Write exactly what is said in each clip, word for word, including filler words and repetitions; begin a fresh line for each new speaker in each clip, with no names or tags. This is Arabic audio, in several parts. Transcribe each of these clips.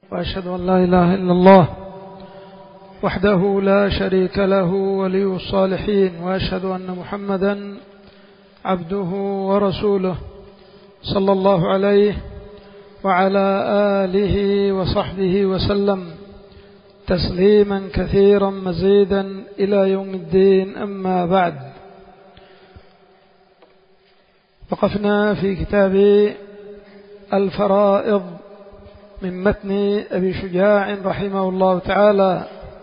وأشهد أن لا إله إلا الله وحده لا شريك له ولي الصالحين، وأشهد أن محمدا عبده ورسوله صلى الله عليه وعلى آله وصحبه وسلم تسليما كثيرا مزيدا إلى يوم الدين. أما بعد، وقفنا في كتاب الفرائض من متن أبي شجاع رحمه الله تعالى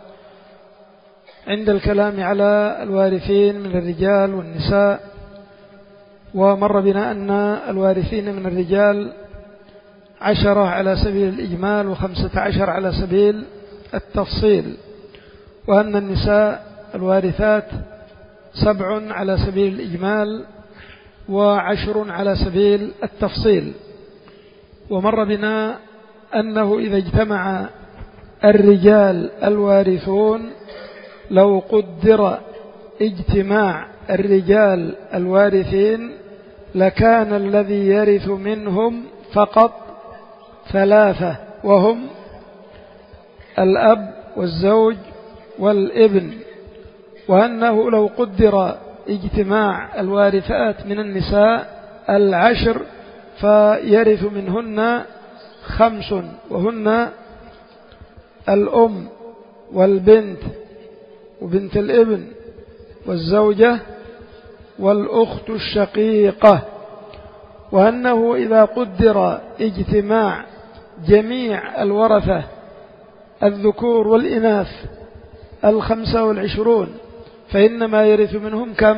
عند الكلام على الوارثين من الرجال والنساء. ومر بنا أن الوارثين من الرجال عشرة على سبيل الإجمال وخمسة عشر على سبيل التفصيل، وأن النساء الوارثات سبع على سبيل الإجمال وعشر على سبيل التفصيل. ومر بنا أنه إذا اجتمع الرجال الوارثون، لو قدر اجتماع الرجال الوارثين لكان الذي يرث منهم فقط ثلاثة، وهم الأب والزوج والابن. وأنه لو قدر اجتماع الوارثات من النساء العشر فيرث منهن خمس، وهن الأم والبنت وبنت الابن والزوجة والأخت الشقيقة. وأنه إذا قدر اجتماع جميع الورثة الذكور والإناث الخمسة والعشرون فإنما يرث منهم كم؟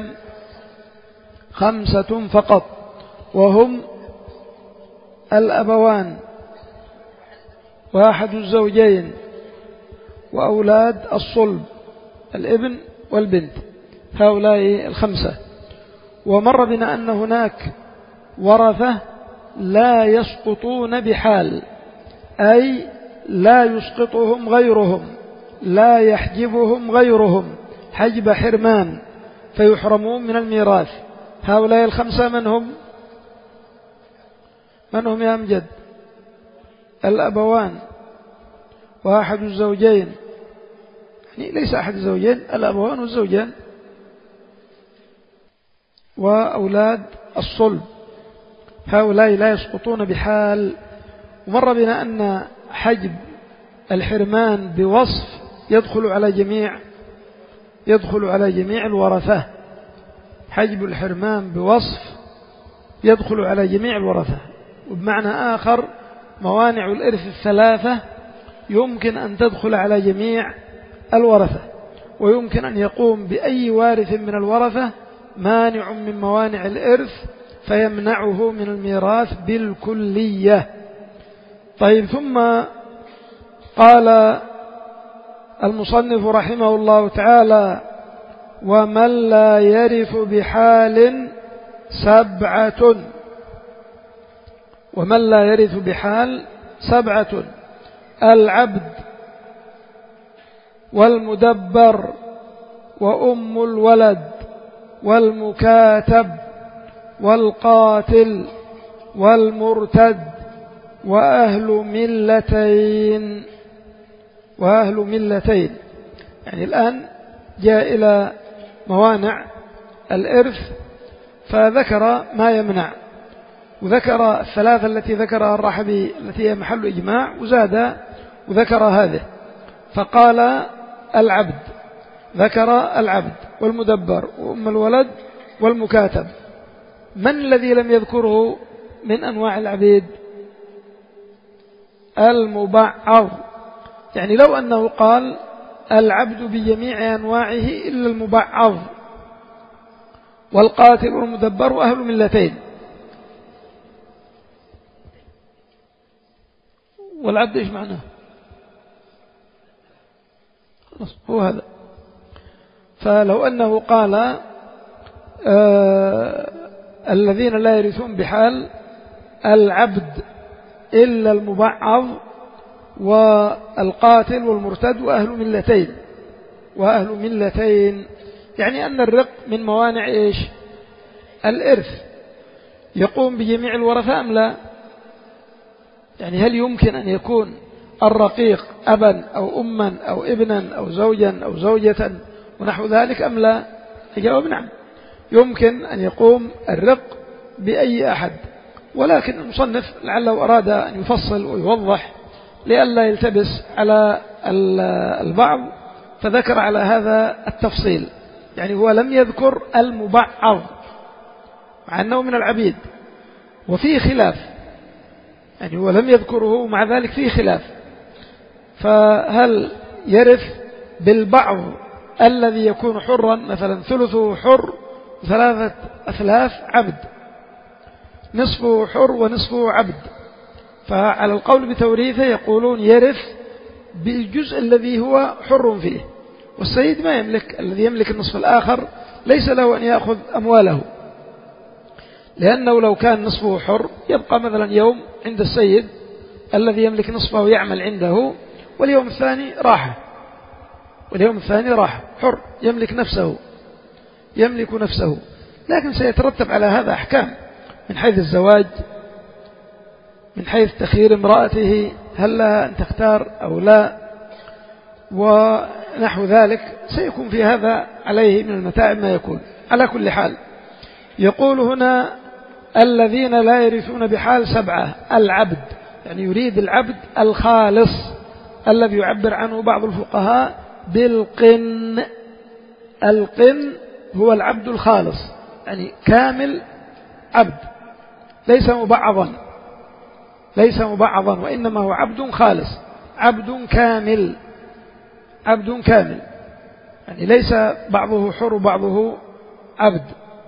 خمسة فقط، وهم الأبوان وأحد الزوجين وأولاد الصلب الابن والبنت، هؤلاء الخمسة. ومر بنا أن هناك ورثة لا يسقطون بحال، أي لا يسقطهم غيرهم، لا يحجبهم غيرهم حجب حرمان فيحرمون من الميراث. هؤلاء الخمسة من هم؟ من هم يا أمجد؟ الأبوان وأحد الزوجين، يعني ليس أحد الزوجين، الأبوان والزوجين وأولاد الصلب، هؤلاء لا يسقطون بحال. ومر بنا أن حجب الحرمان بوصف يدخل على جميع يدخل على جميع الورثة. حجب الحرمان بوصف يدخل على جميع الورثة. وبمعنى آخر موانع الإرث الثلاثة يمكن أن تدخل على جميع الورثة، ويمكن أن يقوم بأي وارث من الورثة مانع من موانع الإرث فيمنعه من الميراث بالكلية. طيب، ثم قال المصنف رحمه الله تعالى: ومن لا يرث بحال سبعة. ومن لا يرث بحال سبعة: العبد والمدبر وأم الولد والمكاتب والقاتل والمرتد وأهل ملتين. وأهل ملتين يعني الآن جاء إلى موانع الإرث فذكر ما يمنع، وذكر الثلاثة التي ذكرها الرحبي التي هي محل إجماع، وزاد وذكر هذه، فقال العبد، ذكر العبد والمدبر وأم الولد والمكاتب. من الذي لم يذكره من أنواع العبيد؟ المبعض. يعني لو أنه قال العبد بجميع أنواعه إلا المبعض والقاتل والمدبر وأهل ملتين. والعبد إيش معناه؟ خلاص هو هذا. فلو أنه قال آه الذين لا يرثون بحال العبد إلا المبعض والقاتل والمرتد وأهل ملتين. وأهل ملتين يعني أن الرق من موانع إيش؟ الإرث. يقوم بجميع الورثة أم لا؟ يعني هل يمكن أن يكون الرقيق أبا أو أما أو ابنا أو زوجا أو زوجة ونحو ذلك أم لا؟ الجواب نعم، يمكن أن يقوم الرق بأي أحد، ولكن المصنف لعله أراد أن يفصل ويوضح لئلا يلتبس على البعض، فذكر على هذا التفصيل. يعني هو لم يذكر المبعض مع أنه من العبيد وفيه خلاف، يعني هو لم يذكره مع ذلك فيه خلاف، فهل يرث بالبعض الذي يكون حرا، مثلا ثلثه حر ثلاثة أثلاث عبد، نصفه حر ونصفه عبد، فعلى القول بتوريثه يقولون يرث بالجزء الذي هو حر فيه، والسيد ما يملك، الذي يملك النصف الآخر ليس له أن يأخذ أمواله، لأنه لو كان نصفه حر يبقى مثلا يوم عند السيد الذي يملك نصفه يعمل عنده، واليوم الثاني راحة، واليوم الثاني راحة، حر يملك نفسه يملك نفسه لكن سيترتب على هذا أحكام من حيث الزواج، من حيث تخيير امرأته هل لها أن تختار أو لا، ونحو ذلك سيكون في هذا عليه من المتاعب ما يكون. على كل حال يقول هنا الذين لا يرثون بحال سبعة، العبد، يعني يريد العبد الخالص الذي يعبر عنه بعض الفقهاء بالقن. القن هو العبد الخالص، يعني كامل عبد، ليس مبعضا ليس مبعضا وإنما هو عبد خالص، عبد كامل عبد كامل يعني ليس بعضه حر وبعضه عبد.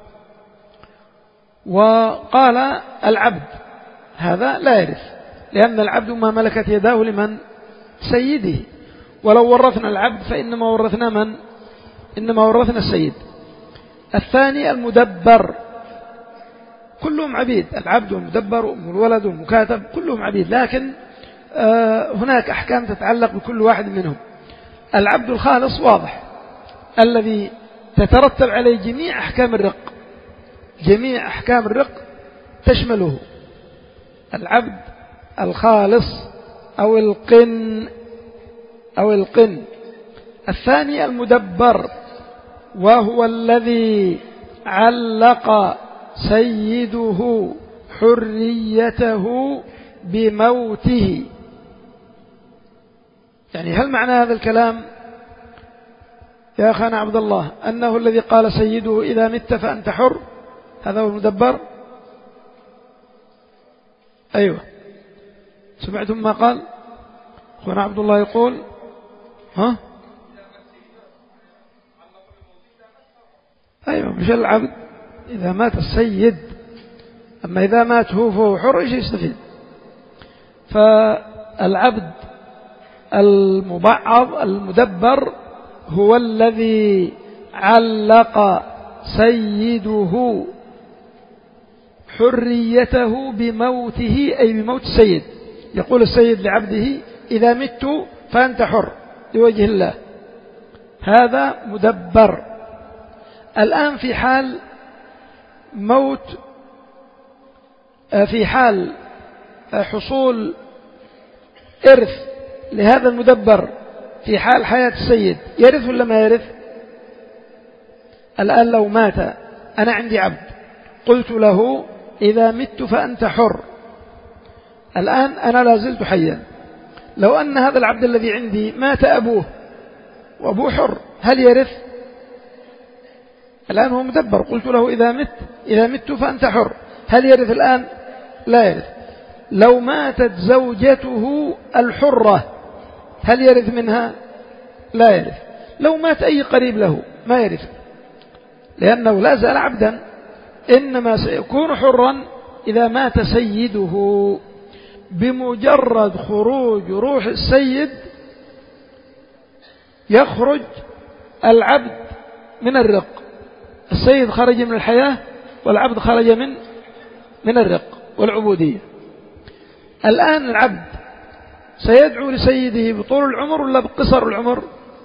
وقال العبد هذا لا يرث، لأن العبد ما ملكت يداه لمن؟ سيده، ولو ورثنا العبد فإنما ورثنا من؟ إنما ورثنا السيد. الثاني المدبر، كلهم عبيد، العبد والمدبر وأم الولد والمكاتب كلهم عبيد، لكن هناك أحكام تتعلق بكل واحد منهم. العبد الخالص واضح الذي تترتب عليه جميع أحكام الرق، جميع أحكام الرق تشمله العبد الخالص أو القن أو القن. الثاني المدبر، وهو الذي علق سيده حريته بموته. يعني هل معنى هذا الكلام يا أخانا عبد الله أنه الذي قال سيده إذا مت فأنت حر، هذا هو المدبر؟ أيوة، سمعتم ما قال أخونا عبد الله؟ يقول ها أيوة، مش العبد إذا مات السيد، أما إذا مات هو فهو حر إيش يستفيد؟ فالعبد المبعض المدبر هو الذي علق سيده حريته بموته، أي بموت السيد. يقول السيد لعبده إذا مت فأنت حر لوجه الله، هذا مدبر. الآن في حال موت، في حال حصول إرث لهذا المدبر في حال حياة السيد، يرث ولا ما يرث؟ الآن لو مات، أنا عندي عبد قلت له إذا مت فأنت حر، الآن أنا لا زلت حيا، لو أن هذا العبد الذي عندي مات أبوه وأبوه حر، هل يرث؟ الآن هو مدبر، قلت له إذا مت إذا مت فأنت حر، هل يرث الآن؟ لا يرث. لو ماتت زوجته الحرة هل يرث منها؟ لا يرث. لو مات أي قريب له ما يرث، لأنه لا زال عبدا، إنما سيكون حرا إذا مات سيده. بمجرد خروج روح السيد يخرج العبد من الرق، السيد خرج من الحياة والعبد خرج من من الرق والعبودية. الآن العبد سيدعو لسيده بطول العمر ولا بقصر العمر؟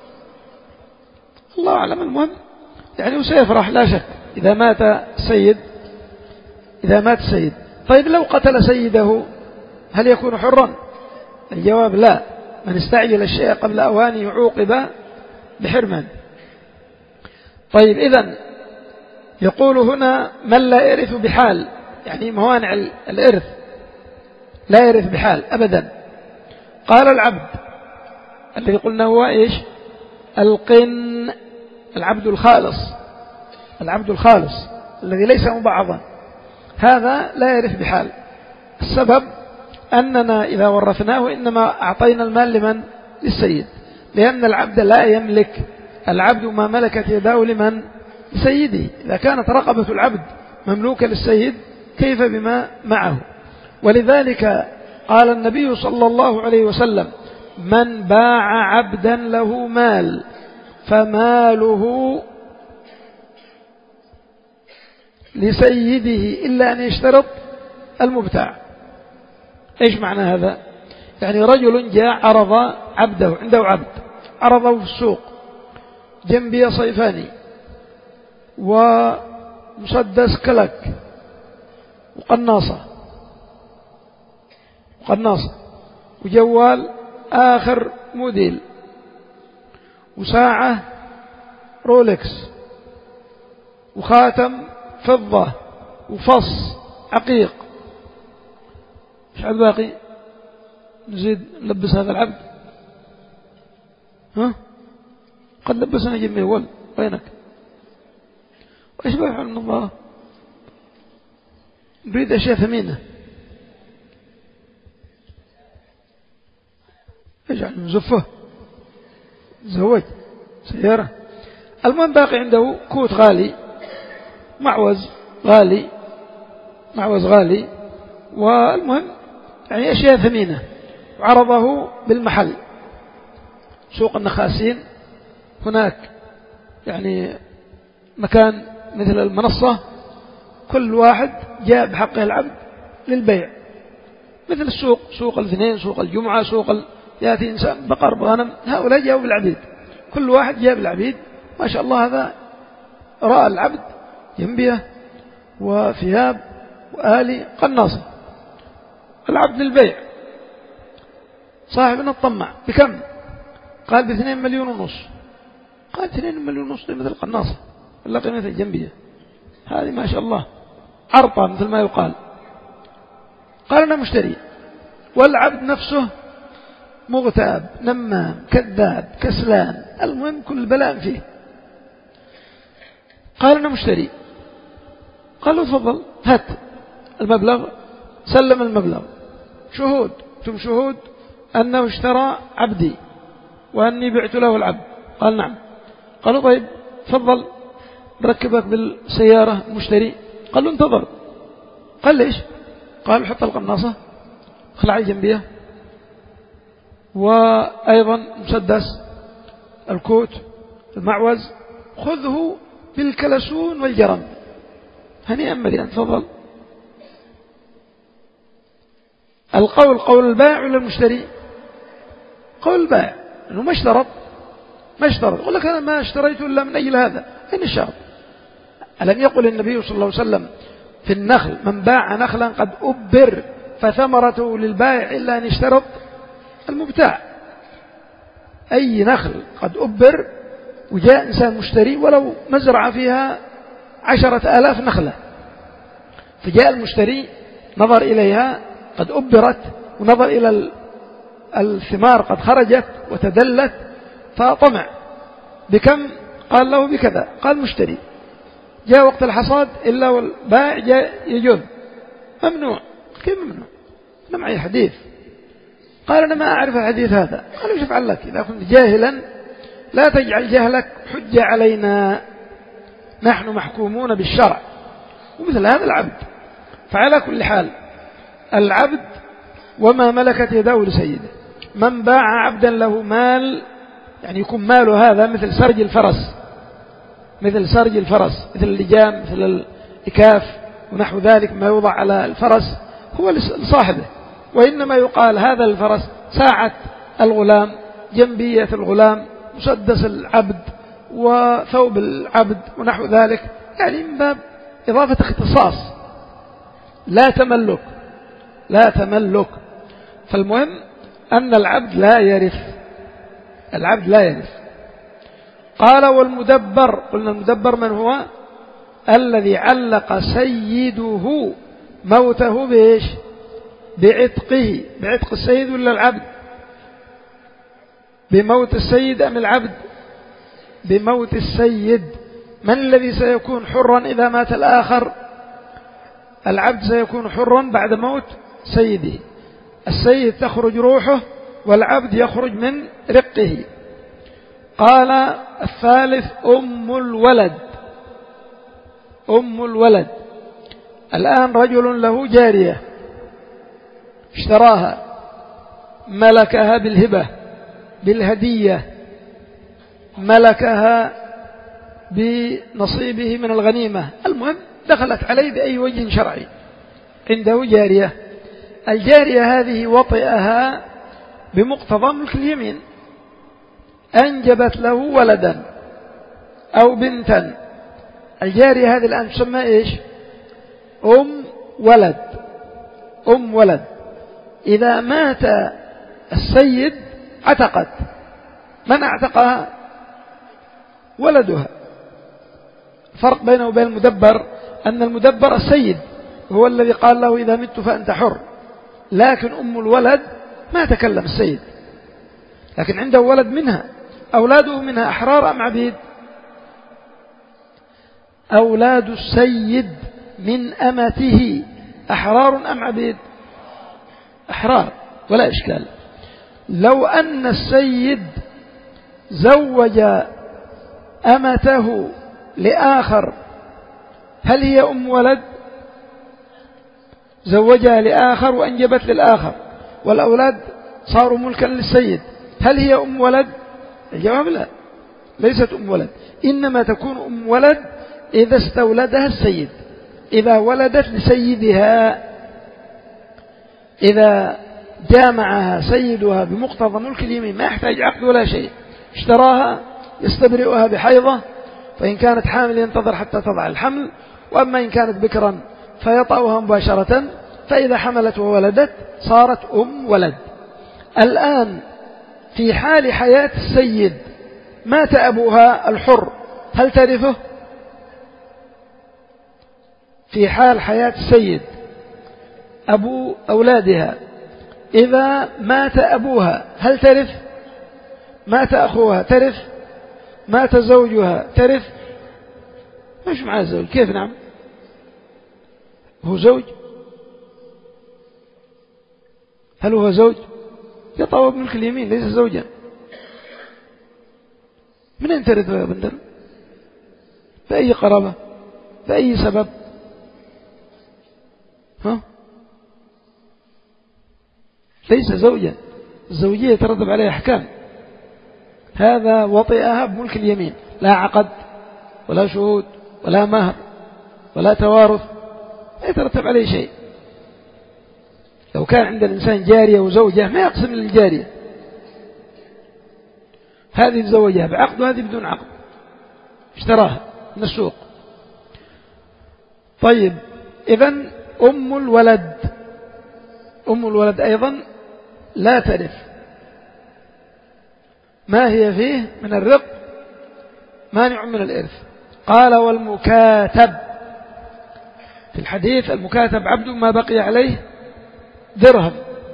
الله أعلم، المهم يعني سيفرح لا شك إذا مات السيد إذا مات السيد. طيب لو قتل سيده هل يكون حرا؟ الجواب لا، من استعجل الشيء قبل أوانه عوقب بحرمان. طيب إذن يقول هنا من لا يرث بحال، يعني موانع الإرث لا يرث بحال أبدا. قال العبد الذي قلنا هو إيش؟ القن، العبد الخالص، العبد الخالص الذي ليس مبعضا، هذا لا يرث بحال. السبب أننا إذا ورثناه إنما أعطينا المال لمن؟ للسيد، لأن العبد لا يملك، العبد ما ملكت يداه لمن؟ لسيده. إذا كانت رقبة العبد مملوكة للسيد كيف بما معه؟ ولذلك قال النبي صلى الله عليه وسلم من باع عبدا له مال فماله لسيده إلا أن يشترط المبتاع. إيش معنى هذا؟ يعني رجل جاء عرض عبده، عنده عبد عرضه في السوق، جنبي صيفاني ومسدس كلك وقناصة وقناصة وجوال آخر موديل وساعة رولكس وخاتم فضة وفص عقيق. ايش عاد باقي؟ نزيد نلبس هذا العبد؟ ها؟ قد لبسنا جميع ول وينك؟ وايش باقي من الله؟ نريد اشياء ثمينة. اجعل نزفه، زوج سيارة. المهم باقي عنده كوت غالي، معوز غالي، معوز غالي، والمهم يعني أشياء ثمينة، وعرضه بالمحل سوق النخاسين. هناك يعني مكان مثل المنصة، كل واحد جاء بحقه العبد للبيع، مثل السوق، سوق الاثنين، سوق الجمعة، سوق ال... يأتي إنسان بقر بغنم، هؤلاء جاءوا بالعبيد، كل واحد جاء بالعبيد. ما شاء الله هذا رأى العبد جنبيه وثياب وآلي قناصة، العبد للبيع. صاحبنا الطمع بكم؟ قال باثنين مليون ونص. قال اثنين مليون ونص مثل القناصة ولا قيمة الجنبية هذه؟ ما شاء الله عرطة مثل ما يقال. قال أنا مشتري، والعبد نفسه مغتاب نمام كذاب كسلان، المهم كل بلاء فيه. قال أنا مشتري. قال له تفضل هات المبلغ. سلم المبلغ، شهود، أنتم شهود أنه اشترى عبدي وأني بعت له العبد. قال نعم. قالوا طيب تفضل نركبك بالسيارة المشتري. قال له انتظر. قال ليش؟ قال حط القناصة، خلع الجنبية، وأيضا مسدس، الكوت، المعوز، خذه بالكلسون والجرم، هنيئا مريئا، تفضل. القول قول البائع ولا المشتري؟ قول البائع، لأنه ما اشترط، ما اشترط. يقول لك أنا ما اشتريت إلا من أجل هذا. أين الشرط؟ ألم يقل النبي صلى الله عليه وسلم في النخل من باع نخلا قد أبر فثمرته للبائع إلا أن يشترط المبتاع؟ أي نخل قد أبر وجاء إنسان مشتري ولو مزرعة فيها عشرة آلاف نخلة، فجاء المشتري نظر إليها قد أبرت ونظر إلى الثمار قد خرجت وتدلت فطمع، بكم؟ قال له بكذا. قال مشتري. جاء وقت الحصاد إلا والبائع جاء يجذ، ممنوع. كيف ممنوع؟ أنا معي حديث. قال أنا ما أعرف الحديث هذا. قال وش أفعل لك؟ إذا كنت جاهلا لا تجعل جهلك حجة علينا، نحن محكومون بالشرع. ومثل هذا العبد. فعلى كل حال العبد وما ملكت يداه لسيده. من باع عبدا له مال، يعني يكون ماله هذا مثل سرج الفرس، مثل سرج الفرس، مثل اللجام، مثل الإكاف ونحو ذلك ما يوضع على الفرس، هو لصاحبه. وإنما يقال هذا الفرس، ساعة الغلام، جنبية الغلام، مسدس العبد وثوب العبد ونحو ذلك، يعني من باب إضافة اختصاص، لا تملك، لا تملك. فالمهم أن العبد لا يرث، العبد لا يرث. قال والمدبر، قلنا المدبر من هو؟ الذي علق سيده موته بإيش؟ بعتقه، بعتق السيد ولا العبد؟ بموت السيد أم العبد؟ بموت السيد. من الذي سيكون حرا إذا مات الآخر؟ العبد سيكون حرا بعد موت سيده. السيد تخرج روحه والعبد يخرج من رقه. قال الثالث أم الولد، أم الولد. الآن رجل له جارية اشتراها، ملكها بالهبة بالهدية، ملكها بنصيبه من الغنيمة، المهم دخلت عليه بأي وجه شرعي. عنده جارية، الجارية هذه وطئها بمقتضى ملك اليمين، أنجبت له ولدا أو بنتا. الجارية هذه الآن تسمى إيش؟ أم ولد، أم ولد. إذا مات السيد عتقت، من اعتقها؟ ولدها. الفرق بينه وبين المدبر أن المدبر السيد هو الذي قال له إذا مت فأنت حر، لكن أم الولد ما تكلم السيد، لكن عنده ولد منها. أولاده منها أحرار أم عبيد؟ أولاد السيد من أمته أحرار أم عبيد؟ أحرار، ولا إشكال. لو أن السيد زوج أمته لآخر، هل هي أم ولد؟ زوجها لآخر وأنجبت للآخر والأولاد صاروا ملكا للسيد، هل هي أم ولد؟ الجواب لا، ليست أم ولد. إنما تكون أم ولد إذا استولدها السيد، إذا ولدت لسيدها، إذا جامعها سيدها بمقتضى ملك اليمين، ما يحتاج عقد ولا شيء، اشتراها يستبرئها بحيضة، فإن كانت حامل ينتظر حتى تضع الحمل، وأما إن كانت بكرا فيطأها مباشرة، فإذا حملت وولدت صارت أم ولد. الآن في حال حياة السيد مات أبوها الحر، هل ترثه؟ في حال حياة السيد أبو أولادها، إذا مات أبوها هل ترث؟ مات أخوها ترث؟ مات زوجها ترث؟ مش مع الزوج، كيف؟ نعم، هو زوج. هل هو زوج؟ يطوى بملك اليمين، ليس زوجا. من أين ترث يا بندر؟ بأي قرابة؟ بأي سبب؟ ها؟ ليس زوجا، الزوجية يترتب عليها أحكام. هذا وطئها بملك اليمين، لا عقد ولا شهود ولا مهر ولا توارث، لا يترتب عليه شيء. لو كان عند الإنسان جارية وزوجة ما يقسم للجارية، هذه تزوجها بعقد وهذه بدون عقد، اشتراها من السوق. طيب، إذن أم الولد، أم الولد أيضا لا ترث. ما هي فيه من الرق؟ مانع من الإرث. قال والمكاتب، في الحديث المكاتب عبد ما بقي عليه درهم.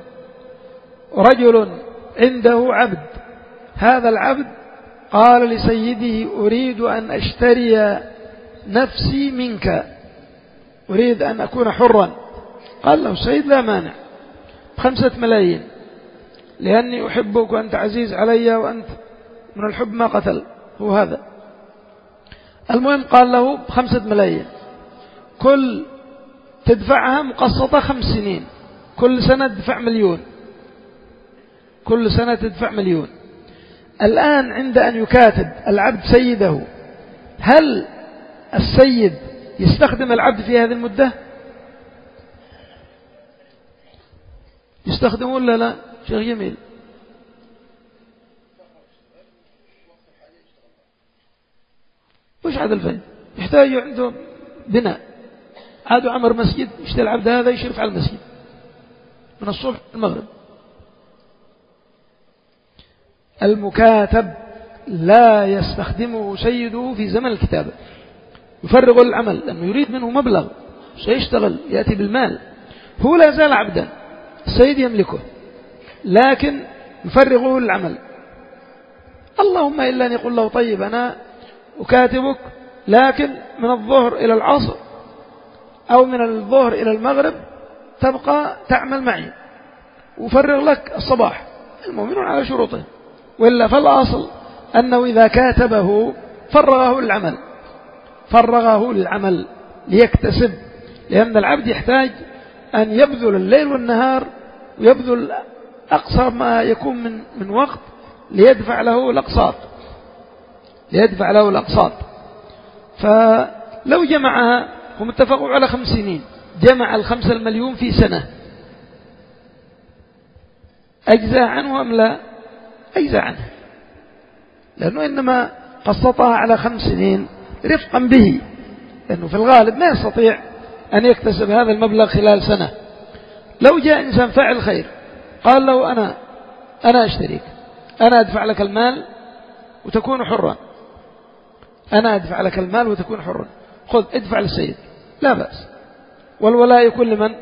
رجل عنده عبد، هذا العبد قال لسيده أريد أن أشتري نفسي منك، أريد أن أكون حرا. قال له السيد لا مانع، بخمسة ملايين، لأني أحبك وأنت عزيز علي، وأنت من الحب ما قتل، هو هذا. المهم قال له بخمسة ملايين، كل تدفعها مقسطة خمس سنين، كل سنة تدفع مليون، كل سنة تدفع مليون. الآن عند أن يكاتب العبد سيده، هل السيد يستخدم العبد في هذه المدة؟ يستخدمه ولا لا؟ شيخ جميل، وش عاد الفن؟ يحتاج عنده بناء، عادوا عمر مسجد، يشتري العبد هذا يشرف على المسجد من الصبح المغرب، المكاتب لا يستخدمه سيده في زمن الكتابة، يفرغ العمل لأنه يريد منه مبلغ سيشتغل يأتي بالمال، هو لا زال عبدا، السيد يملكه لكن يفرغه العمل. اللهم إلا أن يقول له طيب أنا أكاتبك لكن من الظهر إلى العصر أو من الظهر إلى المغرب تبقى تعمل معي وفرغ لك الصباح، المؤمنون على شروطه، وإلا فالأصل أنه إذا كاتبه فرغه العمل فرغه للعمل ليكتسب، لأن العبد يحتاج أن يبذل الليل والنهار ويبذل أقصى ما يكون من من وقت ليدفع له الأقساط ليدفع له الأقساط. فلو جمعها، هم اتفقوا على خمس سنين، جمع الخمسة المليون في سنة، أجزاء عنه أم لا؟ أجزاء عنه، لأنه إنما قسطها على خمس سنين رفقا به، لأنه في الغالب ما يستطيع أن يكتسب هذا المبلغ خلال سنة. لو جاء إنسان فاعل خير قال له أنا أنا أشتريك، أنا أدفع لك المال وتكون حرا، أنا أدفع لك المال وتكون حرا، خذ ادفع للسيد، لا بأس، والولاء يكون لمن؟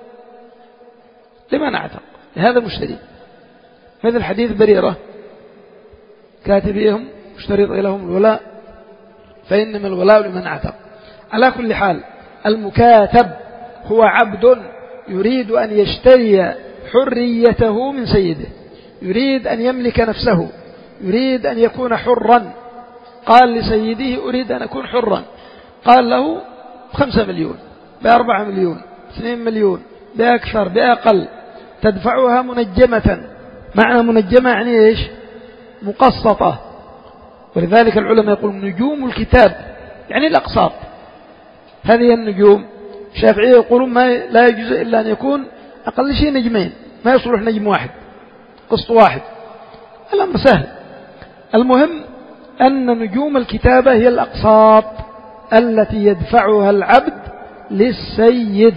لمن أعتق، لهذا المشتري، مثل حديث بريرة كاتبيهم اشترط لهم الولاء فإنما الولاء لمن أعتق. على كل حال المكاتب هو عبد يريد أن يشتري حريته من سيده، يريد أن يملك نفسه، يريد أن يكون حرا، قال لسيده أريد أن أكون حرا، قال له خمسة مليون بأربعة مليون اثنين مليون بأكثر بأقل تدفعها منجمة. معنى منجمة يعني إيش؟ مقسطة. ولذلك العلماء يقولون نجوم الكتاب يعني الأقساط، هذه النجوم. الشافعية يقولون ما لا يجوز إلا أن يكون أقل شيء نجمين، ما يصلح نجم واحد قسط واحد، الأمر سهل. المهم أن نجوم الكتابة هي الأقساط التي يدفعها العبد للسيد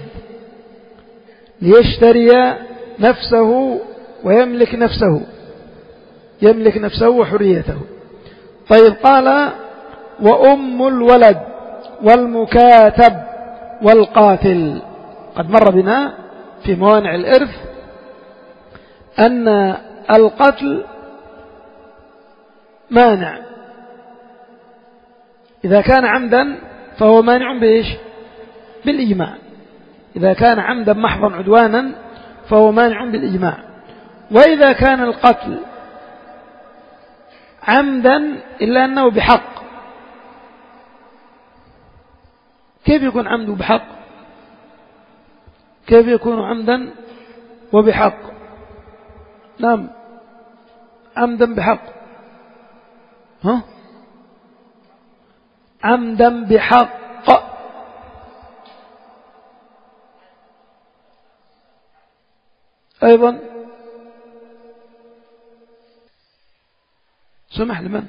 ليشتري نفسه ويملك نفسه يملك نفسه وحريته. طيب قال وأم الولد والمكاتب والقاتل. قد مر بنا في موانع الإرث أن القتل مانع، إذا كان عمدا فهو مانع بإيش؟ بالإجماع. إذا كان عمدا محضا عدوانا فهو مانع بالإجماع. وإذا كان القتل عمدا إلا أنه بحق، كيف يكون عمده بحق؟ كيف يكون عمدا وبحق؟ نعم عمدا بحق، ها عمدا بحق. أيضا سمح لمن؟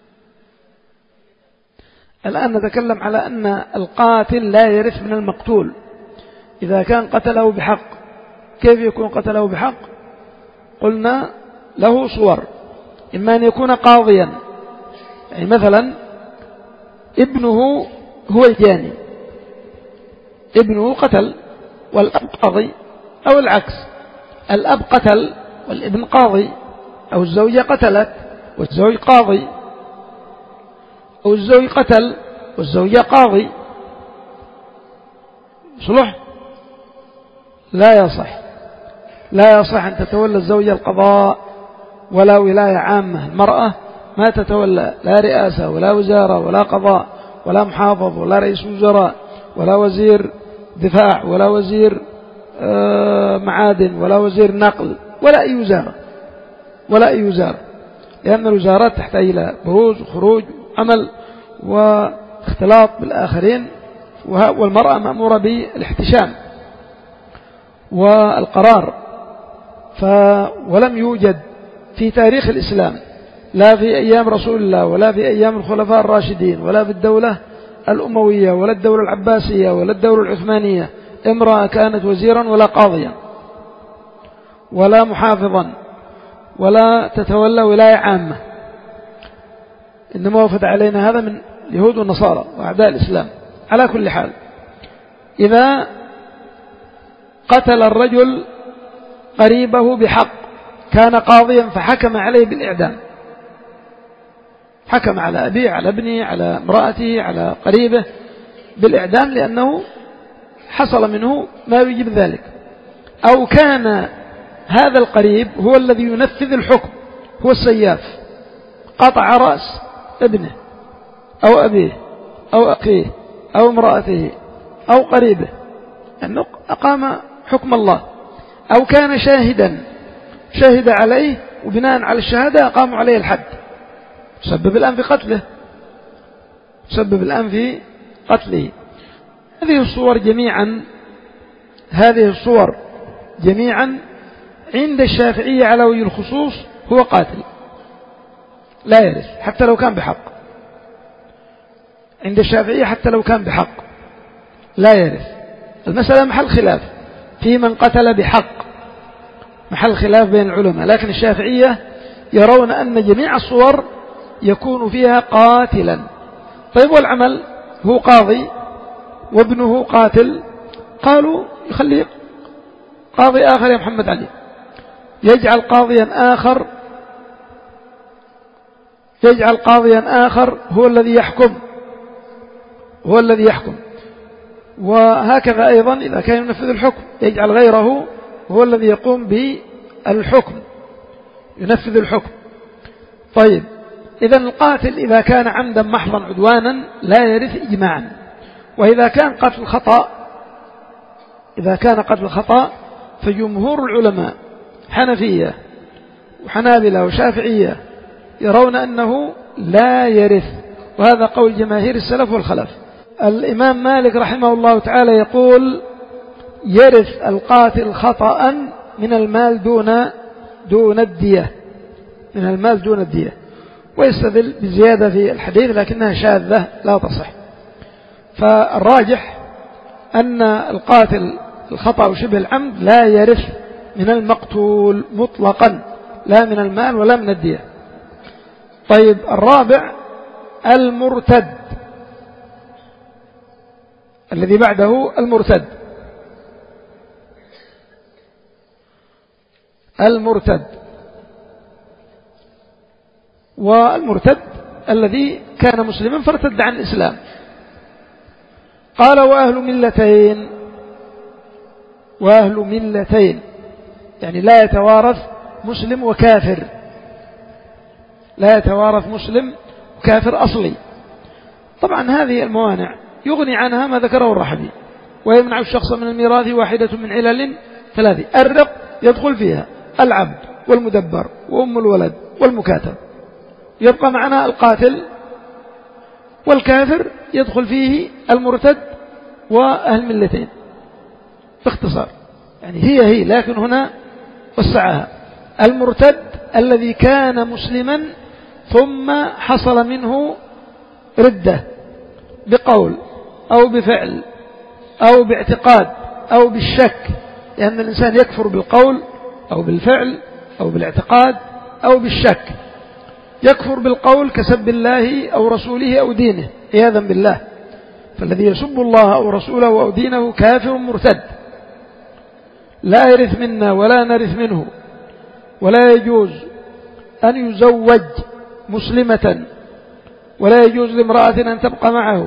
الآن نتكلم على أن القاتل لا يرث من المقتول إذا كان قتله بحق. كيف يكون قتله بحق؟ قلنا له صور، إما أن يكون قاضيا، يعني مثلا ابنه هو الجاني، ابنه قتل والأب قاضي، أو العكس الأب قتل والابن قاضي، أو الزوجة قتلت والزوج قاضي، أو الزوج قتل والزوجة قاضي، صلح؟ لا يصح لا يصح أن تتولى الزوجة القضاء ولا ولاية عامة. المرأة ما تتولى لا رئاسة ولا وزارة ولا قضاء ولا محافظ ولا رئيس وزراء ولا وزير دفاع ولا وزير معادن ولا وزير نقل ولا أي وزارة ولا أي وزارة، لأن الوزارات تحتاج إلى بروز وخروج عمل واختلاط بالآخرين، والمرأة مأمورة بالاحتشام والقرار. ف ولم يوجد في تاريخ الإسلام لا في أيام رسول الله ولا في أيام الخلفاء الراشدين ولا في الدولة الأموية ولا الدولة العباسية ولا الدولة العثمانية امرأة كانت وزيرا ولا قاضيا ولا محافظا ولا تتولى ولاية عامة، إنما وفد علينا هذا من اليهود والنصارى وأعداء الإسلام. على كل حال، إذا قتل الرجل قريبه بحق كان قاضيا فحكم عليه بالإعدام، حكم على أبيه، على ابنه، على امرأته، على قريبه بالإعدام لأنه حصل منه ما يجب ذلك. أو كان هذا القريب هو الذي ينفذ الحكم، هو السياف، قطع رأس ابنه أو أبيه أو أخيه أو امرأته أو قريبه، أنه أقام حكم الله. أو كان شاهدا شاهد عليه وبناء على الشهادة أقاموا عليه الحد، سبب الآن في قتله سبب الآن في قتله. هذه الصور جميعا هذه الصور جميعا عند الشافعية على وجه الخصوص هو قاتل لا يرث حتى لو كان بحق. عند الشافعية حتى لو كان بحق لا يرث. المسألة محل خلاف في من قتل بحق، محل خلاف بين العلماء، لكن الشافعية يرون أن جميع الصور يكون فيها قاتلا. طيب والعمل؟ هو قاضي وابنه قاتل، قالوا يخلي قاضي آخر يا محمد علي، يجعل قاضيا آخر يجعل قاضيا آخر هو الذي يحكم هو الذي يحكم وهكذا أيضا إذا كان ينفذ الحكم يجعل غيره هو الذي يقوم بالحكم ينفذ الحكم. طيب إذا القاتل إذا كان عمدا محضا عدوانا لا يرث إجماعا. وإذا كان قتل خطأ إذا كان قتل خطأ فجمهور العلماء حنفية وحنابلة وشافعية يرون أنه لا يرث، وهذا قول جماهير السلف والخلف. الإمام مالك رحمه الله تعالى يقول يرث القاتل خطأ من المال دون دون الدية من المال دون الدية، ويستدل بزيادة في الحديث لكنها شاذة لا تصح. فالراجح أن القاتل الخطأ وشبه العمد لا يرث من المقتول مطلقا، لا من المال ولا من الدية. طيب الرابع المرتد الذي بعده المرتد المرتد والمرتد الذي كان مسلما فارتد عن الإسلام. قال وأهل ملتين وأهل ملتين يعني لا يتوارث مسلم وكافر لا يتوارث مسلم وكافر أصلي. طبعا هذه الموانع يغني عنها ما ذكره الرحبي، ويمنع الشخص من الميراث واحدة من علل ثلاثة. الرق يدخل فيها العبد والمدبر وأم الولد والمكاتب، يبقى معنا القاتل والكافر، يدخل فيه المرتد وأهل ملتين باختصار، يعني هي هي لكن هنا وسعها. المرتد الذي كان مسلما ثم حصل منه ردة بقول أو بفعل أو باعتقاد أو بالشك، لأن الإنسان يكفر بالقول أو بالفعل أو بالاعتقاد أو بالشك. يكفر بالقول كسب الله أو رسوله أو دينه عياذا بالله، فالذي يسب الله أو رسوله أو دينه كافر مرتد لا يرث منا ولا نرث منه، ولا يجوز أن يزوج مسلمة، ولا يجوز لامرأة أن تبقى معه،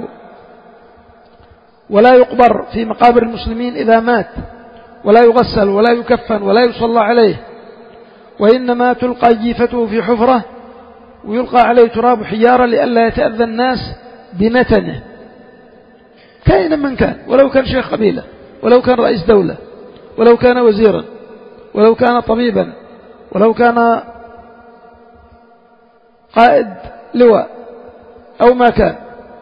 ولا يقبر في مقابر المسلمين إذا مات، ولا يغسل ولا يكفن ولا يصلى عليه، وإنما تلقى جيفته في حفرة ويلقى عليه تراب حجارة لئلا يتأذى الناس بمتنه كائنا من كان، ولو كان شيخ قبيلة، ولو كان رئيس دولة، ولو كان وزيرا، ولو كان طبيبا، ولو كان قائد لواء أو ما كان.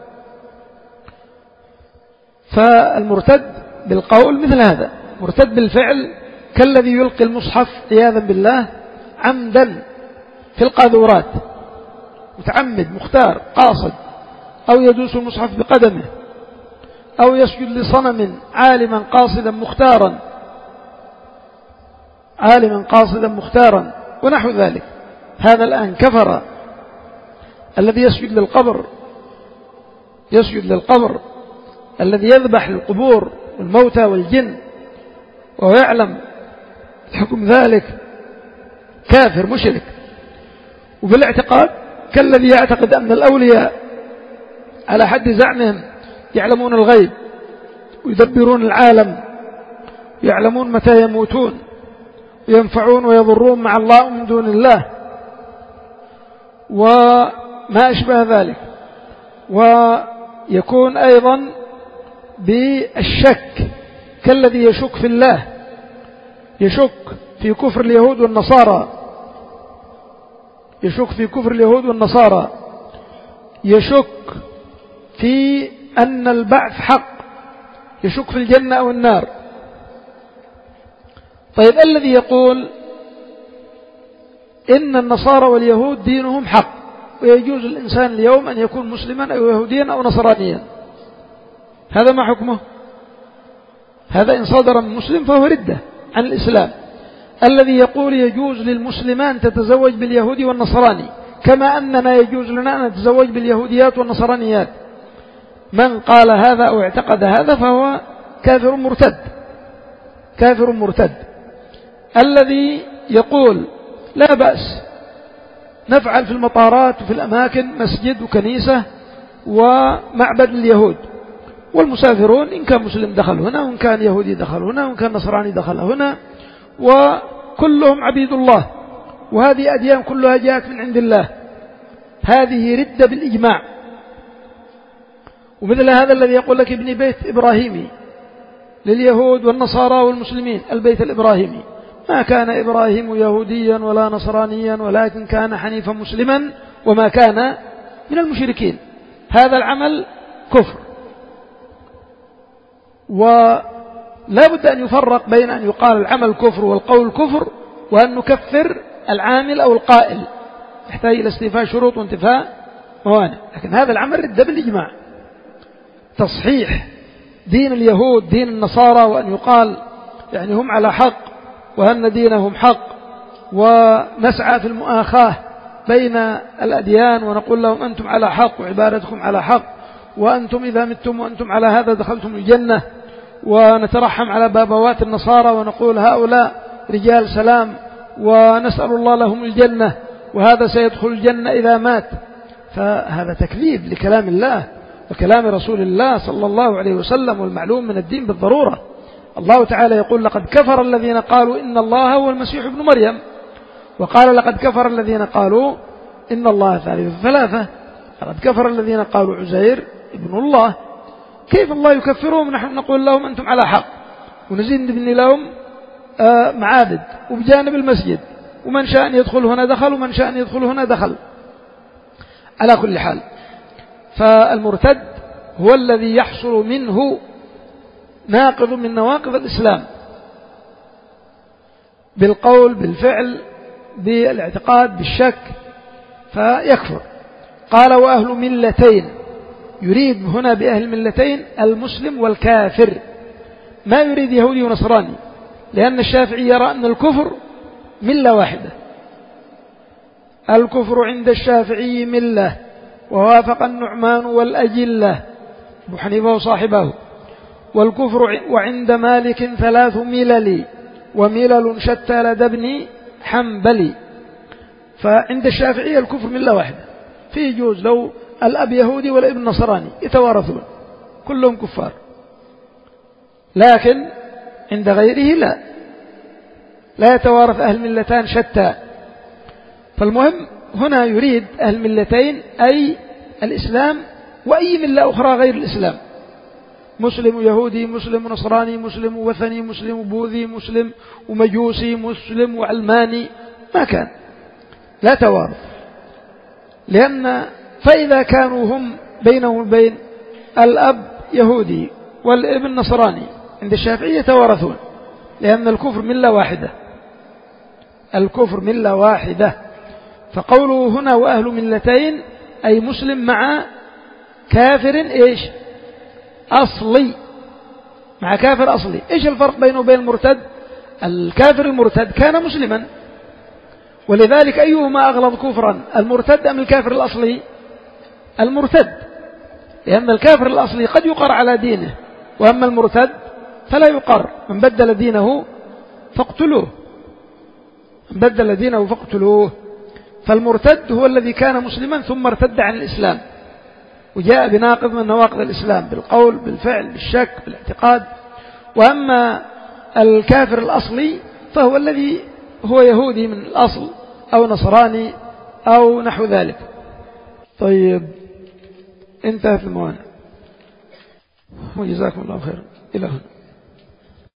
فالمرتد بالقول مثل هذا، مرتد بالفعل كالذي يلقي المصحف عياذا بالله عمدا في القاذورات، متعمد مختار قاصد، أو يدوس المصحف بقدمه، أو يسجد لصنم عالما قاصدا مختارا عالما قاصدا مختارا ونحو ذلك. هذا الآن كفر الذي يسجد للقبر، يسجد للقبر الذي يذبح للقبور والموتى والجن وهو يعلم حكم ذلك كافر مشرك. وبالاعتقاد كالذي يعتقد أن الأولياء على حد زعمهم يعلمون الغيب ويدبرون العالم، يعلمون متى يموتون وينفعون ويضرون مع الله من دون الله وما أشبه ذلك. ويكون أيضا بالشك كالذي يشك في الله، يشك في كفر اليهود والنصارى، يشك في كفر اليهود والنصارى، يشك في أن البعث حق، يشك في الجنة أو النار. طيب الذي يقول إن النصارى واليهود دينهم حق ويجوز الإنسان اليوم أن يكون مسلما أو يهوديا أو نصرانيا، هذا ما حكمه؟ هذا إن صدر من مسلم فهو ردة عن الإسلام. الذي يقول يجوز للمسلمان تتزوج باليهودي والنصراني كما أننا يجوز لنا أن نتزوج باليهوديات والنصرانيات، من قال هذا أو اعتقد هذا فهو كافر مرتد، كافر مرتد. الذي يقول لا بأس نفعل في المطارات وفي الأماكن مسجد وكنيسة ومعبد لليهود، والمسافرون إن كان مسلم دخل هنا وإن كان يهودي دخل هنا وإن كان نصراني دخل هنا، وكلهم عبيد الله، وهذه أديان كلها جاءت من عند الله، هذه ردة بالإجماع. ومثل هذا الذي يقول لك ابن بيت إبراهيمي لليهود والنصارى والمسلمين، البيت الإبراهيمي، ما كان إبراهيم يهوديا ولا نصرانيا ولكن كان حنيفا مسلما وما كان من المشركين. هذا العمل كفر، ولا بد أن يفرق بين أن يقال العمل كفر والقول كفر وأن نكفر العامل أو القائل، يحتاج إلى استيفاء شروط وانتفاء موانع. لكن هذا العمل رد بالإجماع، تصحيح دين اليهود دين النصارى وأن يقال يعني هم على حق وأن دينهم حق، ونسعى في المؤاخاة بين الأديان ونقول لهم أنتم على حق وعبادتكم على حق، وأنتم إذا متم وأنتم على هذا دخلتم الجنة، ونترحم على بابوات النصارى ونقول هؤلاء رجال سلام ونسأل الله لهم الجنة وهذا سيدخل الجنة إذا مات. فهذا تكذيب لكلام الله وكلام رسول الله صلى الله عليه وسلم، والمعلوم من الدين بالضرورة. الله تعالى يقول لقد كفر الذين قالوا إن الله هو المسيح ابن مريم، وقال لقد كفر الذين قالوا إن الله ثالث ثلاثة، لقد كفر الذين قالوا عزير ابن الله. كيف الله يكفرهم نحن نقول لهم أنتم على حق ونزيد نبني لهم معابد وبجانب المسجد، ومن شاء أن يدخل هنا دخل ومن شاء أن يدخل هنا دخل. على كل حال، فالمرتد هو الذي يحصل منه ناقض من نواقض الإسلام بالقول بالفعل بالاعتقاد بالشك فيكفر. قال وأهل ملتين، يريد هنا بأهل ملتين المسلم والكافر، ما يريد يهودي ونصراني، لأن الشافعي يرى أن الكفر ملة واحدة، الكفر عند الشافعي ملة، ووافق النعمان والأجلة أبو حنيفة وصاحبه، والكفر وعند مالك ثلاث ملل وملل شتى لدى ابن حنبل. فعند الشافعية الكفر ملة واحدة، في يجوز لو الأب يهودي والابن نصراني يتوارثون كلهم كفار، لكن عند غيره لا لا يتوارث أهل ملتان شتى. فالمهم هنا يريد أهل ملتين أي الإسلام وأي ملة أخرى غير الإسلام، مسلم يهودي مسلم نصراني مسلم وثني مسلم بوذي مسلم ومجوسي مسلم وعلماني، ما كان لا توارث. لأن فإذا كانوا هم بينهم وبين الأب يهودي والابن نصراني عند الشافعية يتوارثون، لأن الكفر ملة واحدة، الكفر ملة واحدة. فقوله هنا وأهل ملتين أي مسلم مع كافر إيش أصلي، مع كافر أصلي. إيش الفرق بينه وبين المرتد؟ الكافر المرتد كان مسلما ولذلك أيهما أغلظ كفرا، المرتد أم الكافر الأصلي؟ المرتد، لأن الكافر الأصلي قد يقر على دينه، وأما المرتد فلا يقر. من بدل دينه فاقتلوه، من بدل دينه فاقتلوه. فالمرتد هو الذي كان مسلما ثم ارتد عن الإسلام وجاء بناقض من نواقض الإسلام، بالقول بالفعل بالشك بالاعتقاد. وأما الكافر الأصلي فهو الذي هو يهودي من الأصل أو نصراني أو نحو ذلك. طيب، انتهت الموانع، وجزاكم الله خيرا. إلى هنا.